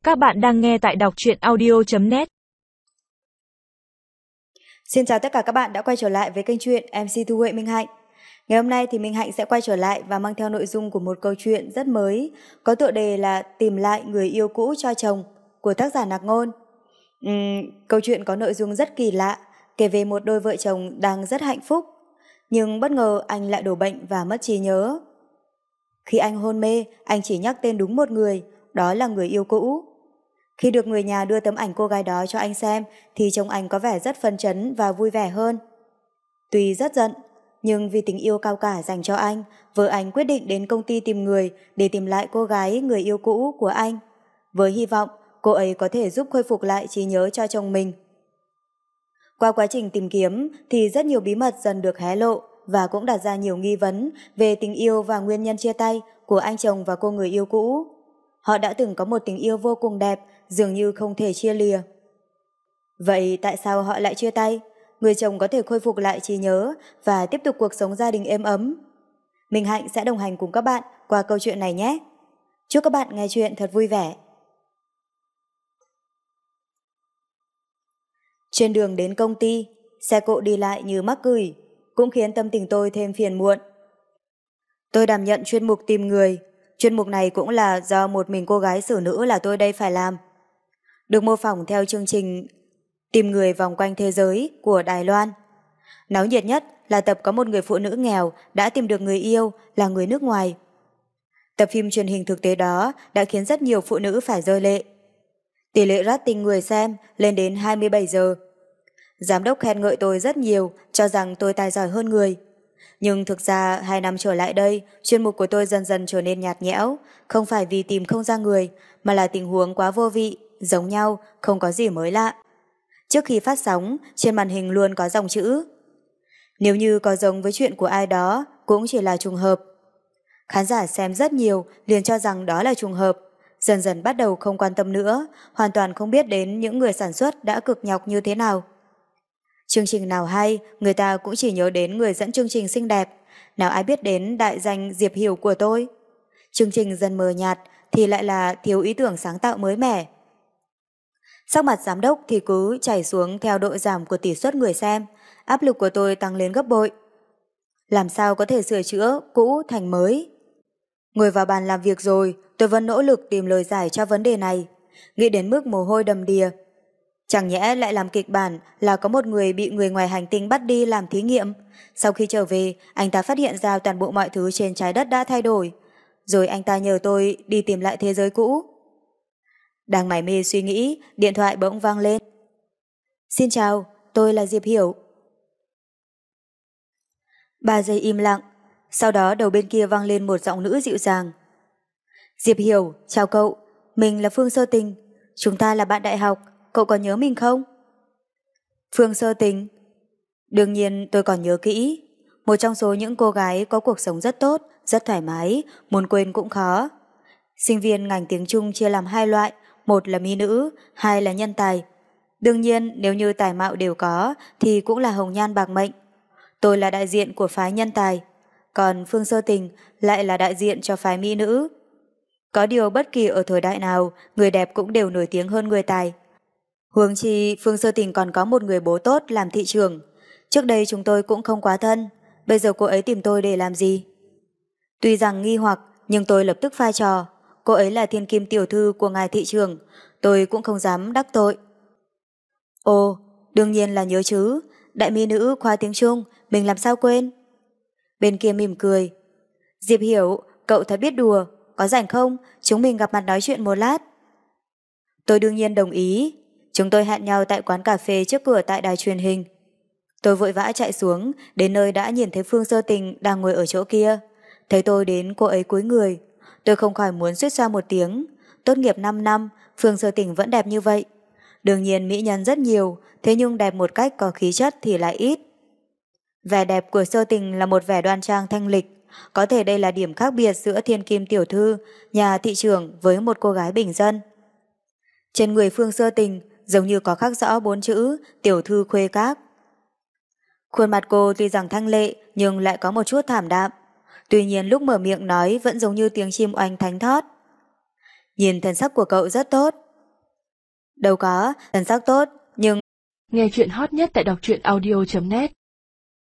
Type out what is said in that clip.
Các bạn đang nghe tại đọc truyện audio.net. Xin chào tất cả các bạn đã quay trở lại với kênh truyện MC Thu Huệ Minh Hạnh. Ngày hôm nay thì Minh Hạnh sẽ quay trở lại và mang theo nội dung của một câu chuyện rất mới, có tựa đề là Tìm lại người yêu cũ cho chồng của tác giả Nạc Ngôn. Câu chuyện có nội dung rất kỳ lạ, kể về một đôi vợ chồng đang rất hạnh phúc, nhưng bất ngờ anh lại đổ bệnh và mất trí nhớ. Khi anh hôn mê, anh chỉ nhắc tên đúng một người, đó là người yêu cũ. Khi được người nhà đưa tấm ảnh cô gái đó cho anh xem thì trông anh có vẻ rất phấn chấn và vui vẻ hơn. Tuy rất giận, nhưng vì tình yêu cao cả dành cho anh, vợ anh quyết định đến công ty tìm người để tìm lại cô gái người yêu cũ của anh, với hy vọng cô ấy có thể giúp khôi phục lại trí nhớ cho chồng mình. Qua quá trình tìm kiếm thì rất nhiều bí mật dần được hé lộ và cũng đặt ra nhiều nghi vấn về tình yêu và nguyên nhân chia tay của anh chồng và cô người yêu cũ. Họ đã từng có một tình yêu vô cùng đẹp, dường như không thể chia lìa. Vậy tại sao họ lại chia tay? Người chồng có thể khôi phục lại trí nhớ và tiếp tục cuộc sống gia đình êm ấm. Minh Hạnh sẽ đồng hành cùng các bạn qua câu chuyện này nhé. Chúc các bạn nghe chuyện thật vui vẻ. Trên đường đến công ty, xe cộ đi lại như mắc cửi, cũng khiến tâm tình tôi thêm phiền muộn. Tôi đảm nhận chuyên mục tìm người. Chuyên mục này cũng là do một mình cô gái xử nữ là tôi đây phải làm. Được mô phỏng theo chương trình Tìm người vòng quanh thế giới của Đài Loan. Náo nhiệt nhất là tập có một người phụ nữ nghèo đã tìm được người yêu là người nước ngoài. Tập phim truyền hình thực tế đó đã khiến rất nhiều phụ nữ phải rơi lệ. Tỷ lệ rating người xem lên đến 27 giờ. Giám đốc khen ngợi tôi rất nhiều, cho rằng tôi tài giỏi hơn người. Nhưng thực ra 2 năm trở lại đây, chuyên mục của tôi dần dần trở nên nhạt nhẽo, không phải vì tìm không ra người, mà là tình huống quá vô vị, giống nhau, không có gì mới lạ. Trước khi phát sóng, trên màn hình luôn có dòng chữ. Nếu như có giống với chuyện của ai đó, cũng chỉ là trùng hợp. Khán giả xem rất nhiều, liền cho rằng đó là trùng hợp, dần dần bắt đầu không quan tâm nữa, hoàn toàn không biết đến những người sản xuất đã cực nhọc như thế nào. Chương trình nào hay, người ta cũng chỉ nhớ đến người dẫn chương trình xinh đẹp, nào ai biết đến đại danh Diệp Hiểu của tôi. Chương trình dần mờ nhạt thì lại là thiếu ý tưởng sáng tạo mới mẻ. Sắc mặt giám đốc thì cứ chảy xuống theo độ giảm của tỷ suất người xem, áp lực của tôi tăng lên gấp bội. Làm sao có thể sửa chữa cũ thành mới? Ngồi vào bàn làm việc rồi, tôi vẫn nỗ lực tìm lời giải cho vấn đề này, nghĩ đến mức mồ hôi đầm đìa. Chẳng nhẽ lại làm kịch bản là có một người bị người ngoài hành tinh bắt đi làm thí nghiệm. Sau khi trở về, anh ta phát hiện ra toàn bộ mọi thứ trên trái đất đã thay đổi. Rồi anh ta nhờ tôi đi tìm lại thế giới cũ. Đang mải mê suy nghĩ, điện thoại bỗng vang lên. Xin chào, tôi là Diệp Hiểu. 3 giây im lặng, sau đó đầu bên kia vang lên một giọng nữ dịu dàng. Diệp Hiểu, chào cậu, mình là Phương Sơ Tình, chúng ta là bạn đại học, cậu còn nhớ mình không? Phương Sơ Tình. Đương nhiên tôi còn nhớ kỹ, một trong số những cô gái có cuộc sống rất tốt, rất thoải mái, muốn quên cũng khó. Sinh viên ngành tiếng Trung chia làm 2 loại, một là mỹ nữ, 2 là nhân tài. Đương nhiên nếu như tài mạo đều có thì cũng là hồng nhan bạc mệnh. Tôi là đại diện của phái nhân tài, còn Phương Sơ Tình lại là đại diện cho phái mỹ nữ. Có điều bất kỳ ở thời đại nào, người đẹp cũng đều nổi tiếng hơn người tài. Huống chi Phương Sơ Tình còn có một người bố tốt làm thị trưởng. Trước đây chúng tôi cũng không quá thân, bây giờ cô ấy tìm tôi để làm gì? Tuy rằng nghi hoặc, nhưng tôi lập tức pha trò. Cô ấy là thiên kim tiểu thư của ngài thị trưởng, tôi cũng không dám đắc tội. Ồ, đương nhiên là nhớ chứ, đại mỹ nữ khoa tiếng Trung, mình làm sao quên? Bên kia mỉm cười. Diệp Hiểu, cậu thật biết đùa, có rảnh không? Chúng mình gặp mặt nói chuyện một lát. Tôi đương nhiên đồng ý. Chúng tôi hẹn nhau tại quán cà phê trước cửa tại đài truyền hình. Tôi vội vã chạy xuống, đến nơi đã nhìn thấy Phương Sơ Tình đang ngồi ở chỗ kia. Thấy tôi đến, cô ấy cúi người. Tôi không khỏi muốn suýt xoa một tiếng. Tốt nghiệp 5 năm, Phương Sơ Tình vẫn đẹp như vậy. Đương nhiên mỹ nhân rất nhiều, thế nhưng đẹp một cách có khí chất thì lại ít. Vẻ đẹp của Sơ Tình là một vẻ đoan trang thanh lịch. Có thể đây là điểm khác biệt giữa thiên kim tiểu thư, nhà thị trưởng với một cô gái bình dân. Trên người Phương Sơ Tình giống như có khắc rõ 4 chữ tiểu thư khuê các. Khuôn mặt cô tuy rằng thanh lệ nhưng lại có một chút thảm đạm. Tuy nhiên lúc mở miệng nói vẫn giống như tiếng chim oanh thánh thót. Nhìn thần sắc của cậu rất tốt. Đâu có, thần sắc tốt, nhưng... Nghe chuyện hot nhất tại đọc truyện audio.net